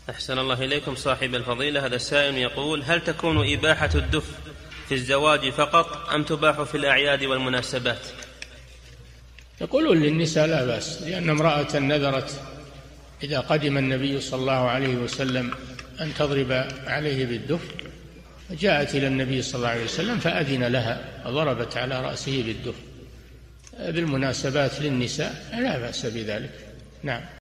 أحسن الله إليكم صاحب الفضيلة. هذا السائل يقول: هل تكون إباحة الدف في الزواج فقط أم تباح في الأعياد والمناسبات؟ يقولون للنساء لا بأس، لأن امرأة نذرت إذا قدم النبي صلى الله عليه وسلم أن تضرب عليه بالدف، جاءت إلى النبي صلى الله عليه وسلم فأذن لها وضربت على رأسه بالدف. بالمناسبات للنساء لا بأس بذلك. نعم.